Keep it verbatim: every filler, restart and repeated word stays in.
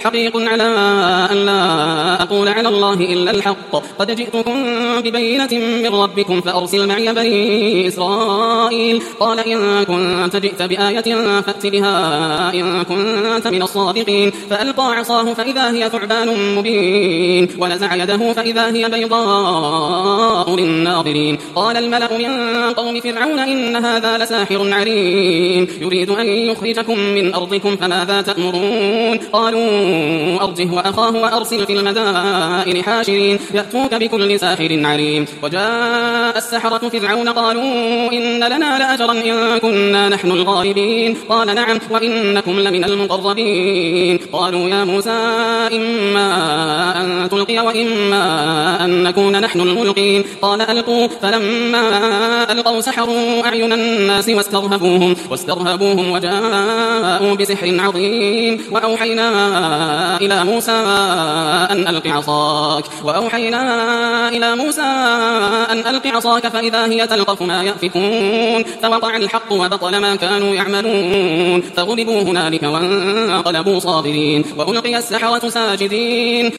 حقيق على أن لا أقول على الله إلا الحق قد جئتكم ببينة من ربكم فأرسل معي بني إسرائيل قال إن كنت جئت بآية فأت بها إن كنت من الصادقين فألقى عصاه فإذا هي ثعبان مبين ونزع يده فإذا هي بيضاء للناظرين قال الملأ من قوم فرعون إن هذا لساحر عليم يريد أن يخرجكم من أرضكم فماذا تأمرون قالوا أرجه وأخاه وأرسل في المدائن حاشرين يأتوك بكل ساحر عليم وجاء السحرة فرعون قالوا إن لنا لأجرا إن كنا نحن الغالبين قال نعم وإنكم لمن المقربين قالوا يا موسى إما أن تلقي وإما أن نكون نحن الملقين قال ألقوا فلما ألقوا سحروا أعين الناس واسترهبوهم, واسترهبوهم وجاءوا بسحر عظيم وأوحينا إلى موسى أن ألق عصاك وأوحينا إلى موسى أن ألق عصاك فإذا هي تلقف ما يأفكون فوقع الحق وبطل ما كانوا يعملون فغلبوا هنالك وانقلبوا صابرين وألقي السحرة ساجدين